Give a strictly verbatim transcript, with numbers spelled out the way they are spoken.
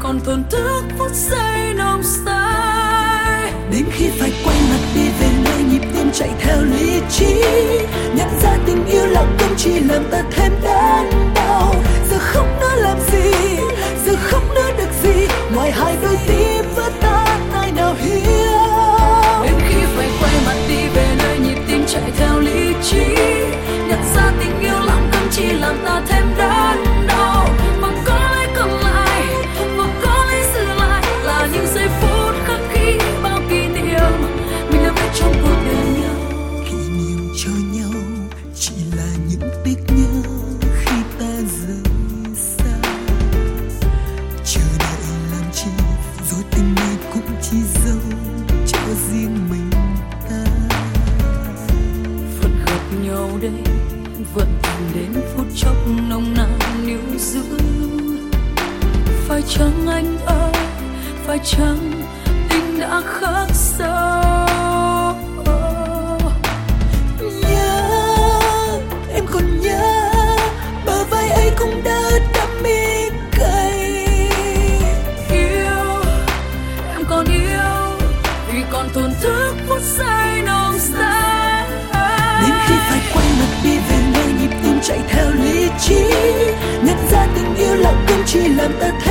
còn thổn thức phút giây nồng say. Đến khi phải quay mặt đi về nơi nhịp tim chạy theo lý trí, nhận ra tình yêu lặng cũng chỉ làm ta thêm đớn đau. Giờ khóc nữa làm gì, giờ khóc nữa được gì, ngoài hai đôi tim vỡ tan ai nào hiểu. Đến khi phải quay mặt đi về nơi nhịp tim chạy theo lý trí, nhận ra tình yêu lặng cũng chỉ làm ta thêm đớn đau. Và có lẽ còn lại, và có lẽ giữ lại là những giây phút khắc ghi bao kỷ niệm mình đã viết trong cuộc đời nhau. Kỷ niệm cho nhau chỉ là những tiếc nhớ khi ta rời xa. Chờ đợi làm chi rồi tình này cũng chỉ dấu cho riêng mình ta. Vẫn gặp nhau đây, vẫn tìm đến phút chốc nồng nàn níu giữ. Phải chăng anh ơi, phải chăng tình đã khắc sâu. Nhớ, em còn nhớ bờ vai ấy cũng đã đắm mi cay. Yêu, em còn yêu vì còn thổn thức phút giây nồng say. Đến khi phải quay mặt đi về nơi nhịp tim chạy theo lý trí, nhận ra tình yêu lặng cũng chỉ làm ta thêm